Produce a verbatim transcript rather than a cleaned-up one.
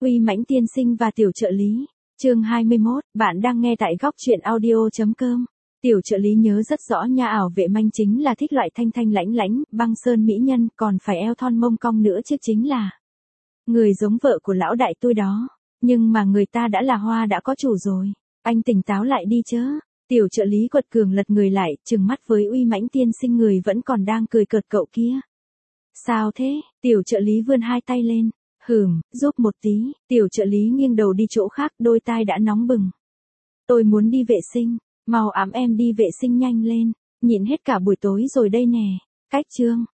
Uy Mãnh tiên sinh và tiểu trợ lý. Chương hai mươi mốt, bạn đang nghe tại góc truyện audio chấm com. Tiểu trợ lý nhớ rất rõ nha, ảo vệ manh chính là thích loại thanh thanh lãnh lãnh, băng sơn mỹ nhân, còn phải eo thon mông cong nữa chứ, chính là người giống vợ của lão đại tôi đó. Nhưng mà người ta đã là hoa đã có chủ rồi. Anh tỉnh táo lại đi chớ. Tiểu trợ lý quật cường lật người lại, trừng mắt với Uy Mãnh tiên sinh người vẫn còn đang cười cợt cậu kia. Sao thế? Tiểu trợ lý vươn hai tay lên. Hừm, giúp một tí. Tiểu trợ lý nghiêng đầu đi chỗ khác, đôi tai đã nóng bừng. Tôi muốn đi vệ sinh. Mau ẵm em đi vệ sinh nhanh lên. Nhịn hết cả buổi tối rồi đây nè. Cách chương.